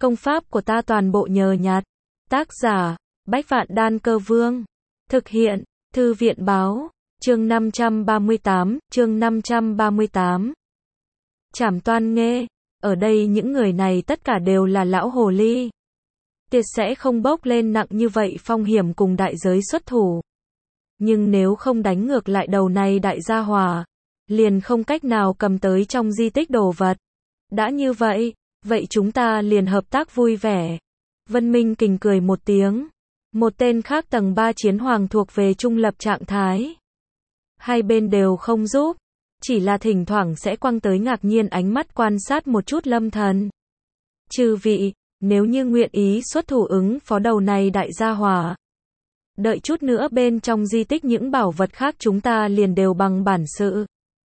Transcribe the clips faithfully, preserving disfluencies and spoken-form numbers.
Công pháp của ta toàn bộ nhờ nhặt. Tác giả, Bách Vạn Đan Cơ Vương. Thực hiện, Thư viện Báo. Chương năm trăm ba mươi tám, chương năm trăm ba mươi tám. Trảm Toan Nghê. Ở đây những người này tất cả đều là lão hồ ly. Tiệt sẽ không bốc lên nặng như vậy phong hiểm cùng đại giới xuất thủ. Nhưng nếu không đánh ngược lại đầu này đại gia hỏa, liền không cách nào cầm tới trong di tích đồ vật. Đã như vậy, vậy chúng ta liền hợp tác vui vẻ. Vân Minh Kình cười một tiếng. Một tên khác tầng ba chiến hoàng thuộc về trung lập trạng thái. Hai bên đều không giúp, chỉ là thỉnh thoảng sẽ quăng tới ngạc nhiên ánh mắt quan sát một chút Lâm Thần. Chư vị, nếu như nguyện ý xuất thủ ứng phó đầu này đại gia hỏa, đợi chút nữa bên trong di tích những bảo vật khác chúng ta liền đều bằng bản sự.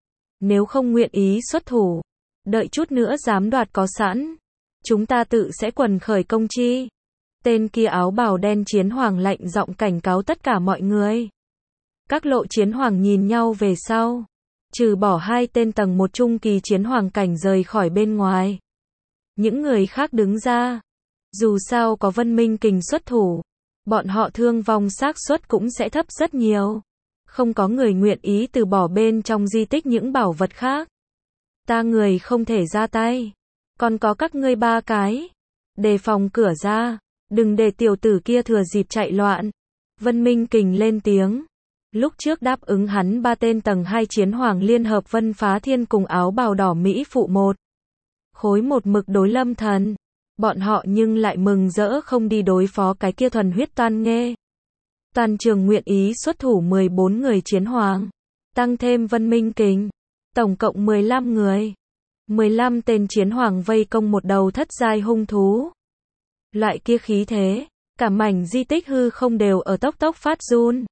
Nếu không nguyện ý xuất thủ, đợi chút nữa dám đoạt có sẵn, chúng ta tự sẽ quần khởi công chi. Tên kia áo bào đen chiến hoàng lạnh giọng cảnh cáo tất cả mọi người. Các lộ chiến hoàng nhìn nhau về sau, trừ bỏ hai tên tầng một trung kỳ chiến hoàng cảnh rời khỏi bên ngoài. Những người khác đứng ra. Dù sao có Vân Minh Kình xuất thủ, bọn họ thương vong xác suất cũng sẽ thấp rất nhiều. Không có người nguyện ý từ bỏ bên trong di tích những bảo vật khác. Ta người không thể ra tay. Còn có các ngươi ba cái. Đề phòng cửa ra. Đừng để tiểu tử kia thừa dịp chạy loạn. Vân Minh Kình lên tiếng. Lúc trước đáp ứng hắn ba tên tầng hai chiến hoàng liên hợp Vân Phá Thiên cùng áo bào đỏ Mỹ phụ một khối một mực đối Lâm Thần. Bọn họ nhưng lại mừng rỡ không đi đối phó cái kia thuần huyết Toan Nghê. Toàn trường nguyện ý xuất thủ mười bốn người chiến hoàng. Tăng thêm Vân Minh Kình. Tổng cộng mười lăm người. mười lăm tên chiến hoàng vây công một đầu thất giai hung thú. Loại kia khí thế, cả mảnh di tích hư không đều ở tốc tốc phát run.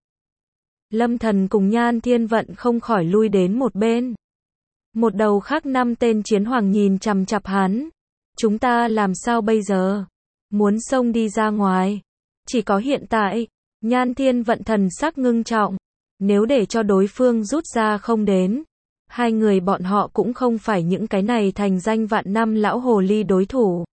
Lâm Thần cùng Nhan Thiên Vận không khỏi lui đến một bên. Một đầu khác năm tên chiến hoàng nhìn chằm chằm hắn. Chúng ta làm sao bây giờ? Muốn xông đi ra ngoài. Chỉ có hiện tại, Nhan Thiên Vận thần sắc ngưng trọng. Nếu để cho đối phương rút ra không đến, hai người bọn họ cũng không phải những cái này thành danh vạn năm lão hồ ly đối thủ.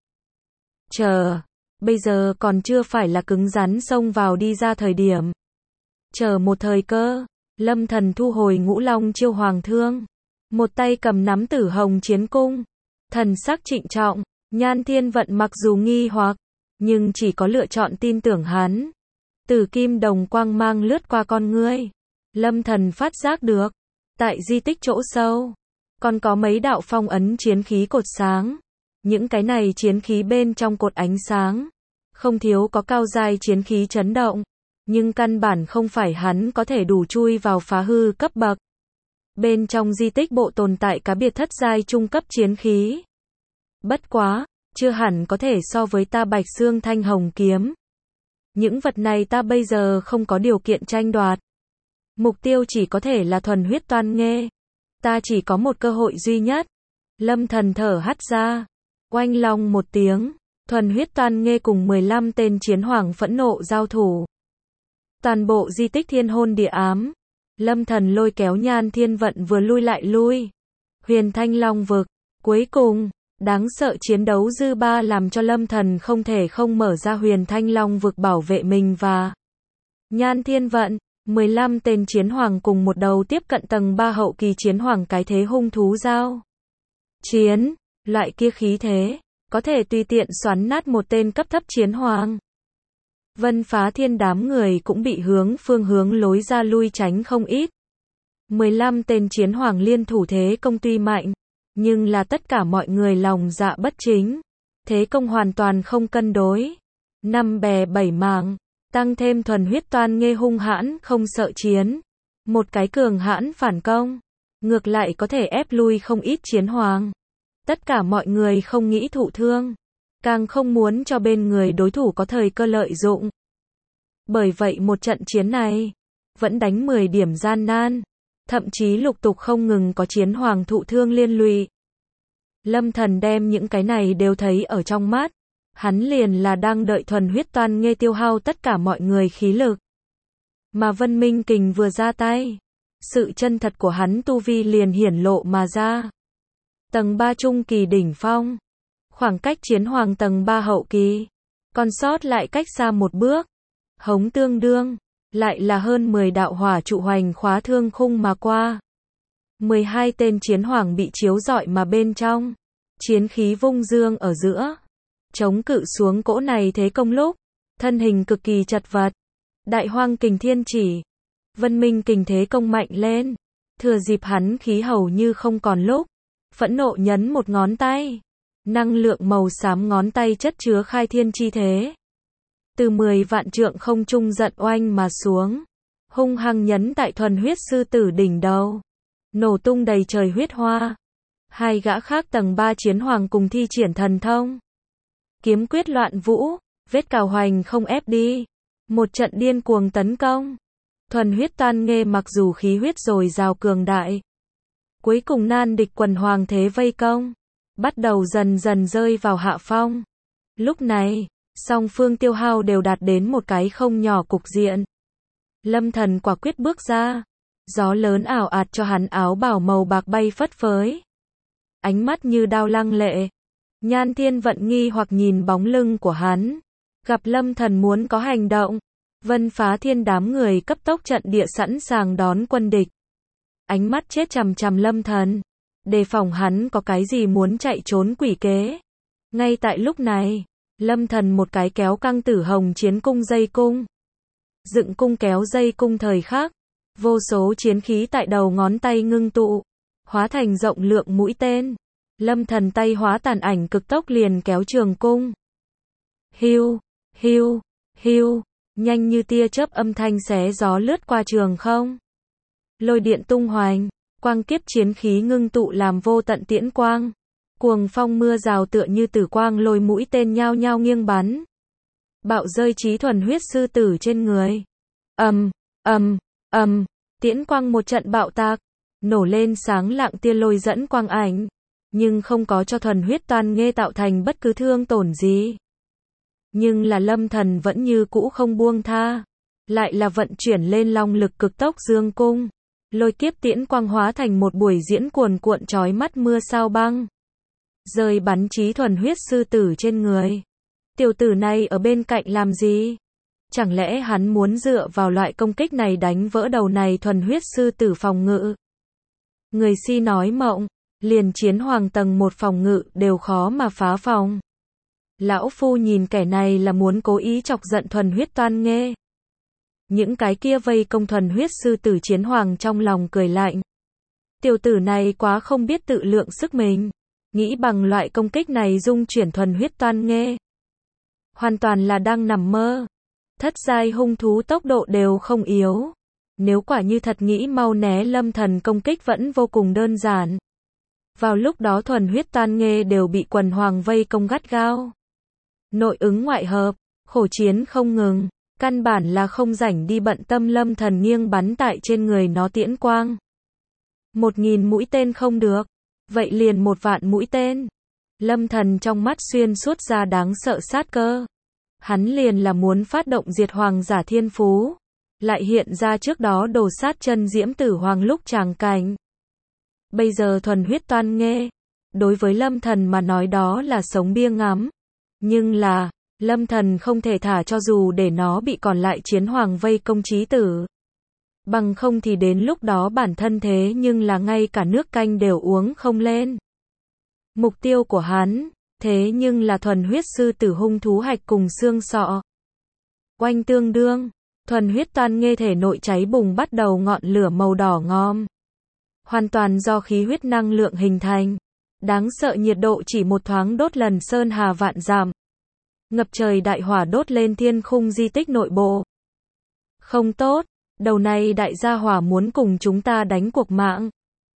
Chờ, bây giờ còn chưa phải là cứng rắn xông vào đi ra thời điểm. Chờ một thời cơ, Lâm Thần thu hồi Ngũ Long Chiêu Hoàng Thương, một tay cầm nắm Tử Hồng Chiến Cung, thần sắc trịnh trọng. Nhan Thiên Vận mặc dù nghi hoặc, nhưng chỉ có lựa chọn tin tưởng hắn. Tử kim đồng quang mang lướt qua con ngươi. Lâm Thần phát giác được, tại di tích chỗ sâu, còn có mấy đạo phong ấn chiến khí cột sáng. Những cái này chiến khí bên trong cột ánh sáng, không thiếu có cao giai chiến khí chấn động, nhưng căn bản không phải hắn có thể đủ chui vào phá hư cấp bậc. Bên trong di tích bộ tồn tại cá biệt thất giai trung cấp chiến khí. Bất quá, chưa hẳn có thể so với ta Bạch Xương Thanh Hồng Kiếm. Những vật này ta bây giờ không có điều kiện tranh đoạt. Mục tiêu chỉ có thể là thuần huyết Toan Nghê. Ta chỉ có một cơ hội duy nhất. Lâm Thần thở hắt ra. Oanh long một tiếng. Thuần huyết Toan Nghê cùng mười lăm tên chiến hoàng phẫn nộ giao thủ. Toàn bộ di tích thiên hôn địa ám. Lâm Thần lôi kéo Nhan Thiên Vận vừa lui lại lui. Huyền Thanh Long vực. Cuối cùng, đáng sợ chiến đấu dư ba làm cho Lâm Thần không thể không mở ra Huyền Thanh Long vực bảo vệ mình và Nhan Thiên Vận. mười lăm tên chiến hoàng cùng một đầu tiếp cận tầng ba hậu kỳ chiến hoàng cái thế hung thú giao chiến. Loại kia khí thế, có thể tùy tiện xoắn nát một tên cấp thấp chiến hoàng. Vân Phá Thiên đám người cũng bị hướng phương hướng lối ra lui tránh không ít. mười lăm tên chiến hoàng liên thủ thế công tuy mạnh, nhưng là tất cả mọi người lòng dạ bất chính. Thế công hoàn toàn không cân đối. Năm bè bảy mảng, tăng thêm thuần huyết Toan Nghê hung hãn không sợ chiến. Một cái cường hãn phản công, ngược lại có thể ép lui không ít chiến hoàng. Tất cả mọi người không nghĩ thụ thương, càng không muốn cho bên người đối thủ có thời cơ lợi dụng. Bởi vậy một trận chiến này, vẫn đánh mười điểm gian nan, thậm chí lục tục không ngừng có chiến hoàng thụ thương liên lụy. Lâm Thần đem những cái này đều thấy ở trong mắt, hắn liền là đang đợi thuần huyết Toan Nghê tiêu hao tất cả mọi người khí lực. Mà Vân Minh Kình vừa ra tay, sự chân thật của hắn tu vi liền hiển lộ mà ra. Tầng ba trung kỳ đỉnh phong, Khoảng cách chiến hoàng tầng ba hậu kỳ, còn sót lại cách xa một bước. Hống tương đương, lại là hơn mười đạo hỏa trụ hoành khóa thương khung mà qua. mười hai tên chiến hoàng bị chiếu rọi mà bên trong. Chiến khí vung dương ở giữa. Chống cự xuống cỗ này thế công lúc. Thân hình cực kỳ chật vật. Đại hoang kình thiên chỉ. Vân minh kình thế công mạnh lên. Thừa dịp hắn khí hầu như không còn lúc. Phẫn nộ nhấn một ngón tay. Năng lượng màu xám ngón tay chất chứa khai thiên chi thế. Từ mười vạn trượng không trung giận oanh mà xuống. Hung hăng nhấn tại thuần huyết sư tử đỉnh đầu. Nổ tung đầy trời huyết hoa. Hai gã khác tầng ba chiến hoàng cùng thi triển thần thông. Kiếm quyết loạn vũ, vết cào hoành không ép đi. Một trận điên cuồng tấn công. Thuần huyết toan nghê mặc dù khí huyết dồi dào cường đại. Cuối cùng nan địch quần hoàng thế vây công. Bắt đầu dần dần rơi vào hạ phong. Lúc này, song phương tiêu hao đều đạt đến một cái không nhỏ cục diện. Lâm Thần quả quyết bước ra. Gió lớn ảo ạt cho hắn áo bào màu bạc bay phất phới. Ánh mắt như đao lăng lệ. Nhan Thiên Vận nghi hoặc nhìn bóng lưng của hắn. Gặp Lâm Thần muốn có hành động. Vân Phá Thiên đám người cấp tốc trận địa sẵn sàng đón quân địch. Ánh mắt chết chằm chằm Lâm Thần. Đề phòng hắn có cái gì muốn chạy trốn quỷ kế. Ngay tại lúc này, Lâm Thần một cái kéo căng tử hồng chiến cung dây cung. Dựng cung kéo dây cung thời khắc. Vô số chiến khí tại đầu ngón tay ngưng tụ. Hóa thành rộng lượng mũi tên. Lâm Thần tay hóa tàn ảnh cực tốc liền kéo trường cung. Hiu, hiu, hiu. Nhanh như tia chớp âm thanh xé gió lướt qua trường không. Lôi điện tung hoành. Quang kiếp chiến khí ngưng tụ làm vô tận tiễn quang. Cuồng phong mưa rào tựa như tử quang lôi mũi tên nhao nhao nghiêng bắn. Bạo rơi chí thuần huyết sư tử trên người. Ầm, ầm, ầm, tiễn quang một trận bạo tạc. Nổ lên sáng lạng tia lôi dẫn quang ảnh. Nhưng không có cho thuần huyết toan nghê tạo thành bất cứ thương tổn gì. Nhưng là Lâm Thần vẫn như cũ không buông tha. Lại là vận chuyển lên long lực cực tốc dương cung. Lôi kiếp tiễn quang hóa thành một buổi diễn cuồn cuộn chói mắt mưa sao băng. Rơi bắn chí thuần huyết sư tử trên người. Tiểu tử này ở bên cạnh làm gì? Chẳng lẽ hắn muốn dựa vào loại công kích này đánh vỡ đầu này thuần huyết sư tử phòng ngự? Người si nói mộng, liền chiến hoàng tầng một phòng ngự đều khó mà phá phòng. Lão phu nhìn kẻ này là muốn cố ý chọc giận thuần huyết toan nghê. Những cái kia vây công thuần huyết sư tử chiến hoàng trong lòng cười lạnh. Tiểu tử này quá không biết tự lượng sức mình. Nghĩ bằng loại công kích này dung chuyển thuần huyết toan nghê. Hoàn toàn là đang nằm mơ. Thất giai hung thú tốc độ đều không yếu. Nếu quả như thật nghĩ mau né Lâm Thần công kích vẫn vô cùng đơn giản. Vào lúc đó thuần huyết toan nghê đều bị quần hoàng vây công gắt gao. Nội ứng ngoại hợp, khổ chiến không ngừng. Căn bản là không rảnh đi bận tâm Lâm Thần nghiêng bắn tại trên người nó tiễn quang. Một nghìn mũi tên không được. Vậy liền một vạn mũi tên. Lâm Thần trong mắt xuyên suốt ra đáng sợ sát cơ. Hắn liền là muốn phát động diệt hoàng giả thiên phú. Lại hiện ra trước đó đồ sát chân diễm tử hoàng lúc tràng cảnh. Bây giờ thuần huyết toan nghê. Đối với Lâm Thần mà nói đó là sống bia ngắm. Nhưng là, Lâm Thần không thể thả cho dù để nó bị còn lại chiến hoàng vây công chí tử. Bằng không thì đến lúc đó bản thân thế nhưng là ngay cả nước canh đều uống không lên. Mục tiêu của hắn, thế nhưng là thuần huyết sư tử hung thú hạch cùng xương sọ. Oanh tương đương, thuần huyết toan nghê thể nội cháy bùng bắt đầu ngọn lửa màu đỏ ngòm. Hoàn toàn do khí huyết năng lượng hình thành. Đáng sợ nhiệt độ chỉ một thoáng đốt lần sơn hà vạn dặm. Ngập trời đại hỏa đốt lên thiên khung di tích nội bộ. Không tốt, đầu này đại gia hỏa muốn cùng chúng ta đánh cuộc mạng.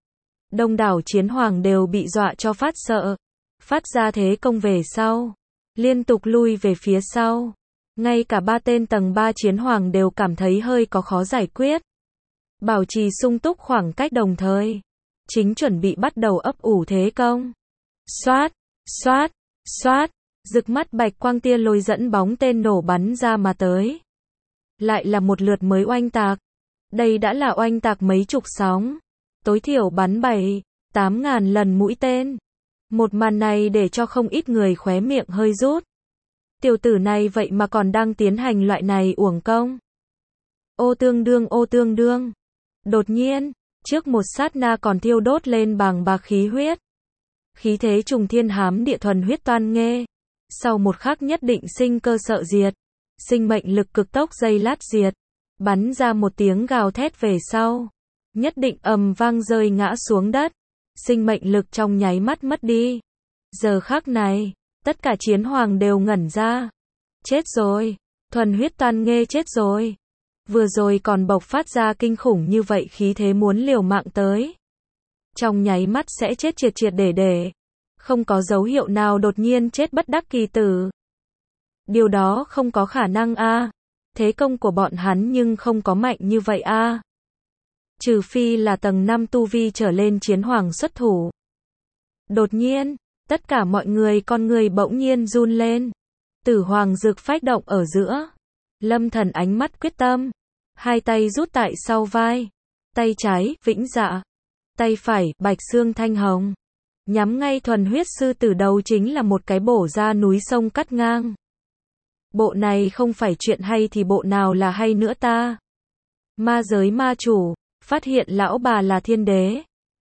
Đông đảo chiến hoàng đều bị dọa cho phát sợ. Phát ra thế công về sau. Liên tục lui về phía sau. Ngay cả ba tên tầng ba chiến hoàng đều cảm thấy hơi có khó giải quyết. Bảo trì sung túc khoảng cách đồng thời. Chính chuẩn bị bắt đầu ấp ủ thế công. Xoát, xoát, xoát. Rực mắt bạch quang tia lôi dẫn bóng tên nổ bắn ra mà tới. Lại là một lượt mới oanh tạc. Đây đã là oanh tạc mấy chục sóng. Tối thiểu bắn bảy, tám ngàn lần mũi tên. Một màn này để cho không ít người khóe miệng hơi rút. Tiểu tử này vậy mà còn đang tiến hành loại này uổng công. Ô tương đương ô tương đương. Đột nhiên, trước một sát na còn thiêu đốt lên bàng bạc khí huyết. Khí thế trùng thiên hám địa thuần huyết toan nghê. Sau một khắc nhất định sinh cơ sợ diệt. Sinh mệnh lực cực tốc giây lát diệt. Bắn ra một tiếng gào thét về sau. Nhất định ầm vang rơi ngã xuống đất. Sinh mệnh lực trong nháy mắt mất đi. Giờ khắc này, tất cả chiến hoàng đều ngẩn ra. Chết rồi. Thuần huyết toan nghê chết rồi. Vừa rồi còn bộc phát ra kinh khủng như vậy khí thế muốn liều mạng tới. Trong nháy mắt sẽ chết triệt triệt để để. Không có dấu hiệu nào đột nhiên chết bất đắc kỳ tử. Điều đó không có khả năng a. À. Thế công của bọn hắn nhưng không có mạnh như vậy a. À. Trừ phi là tầng năm tu vi trở lên chiến hoàng xuất thủ. Đột nhiên, tất cả mọi người con người bỗng nhiên run lên. Tử hoàng dược phách động ở giữa. Lâm Thần ánh mắt quyết tâm. Hai tay rút tại sau vai. Tay trái, Vĩnh Dạ. Tay phải, Bạch Xương Thanh Hồng. Nhắm ngay thuần huyết sư tử đầu chính là một cái bổ ra núi sông cắt ngang. Bộ này không phải chuyện hay thì bộ nào là hay nữa ta. Ma giới ma chủ, phát hiện lão bà là thiên đế.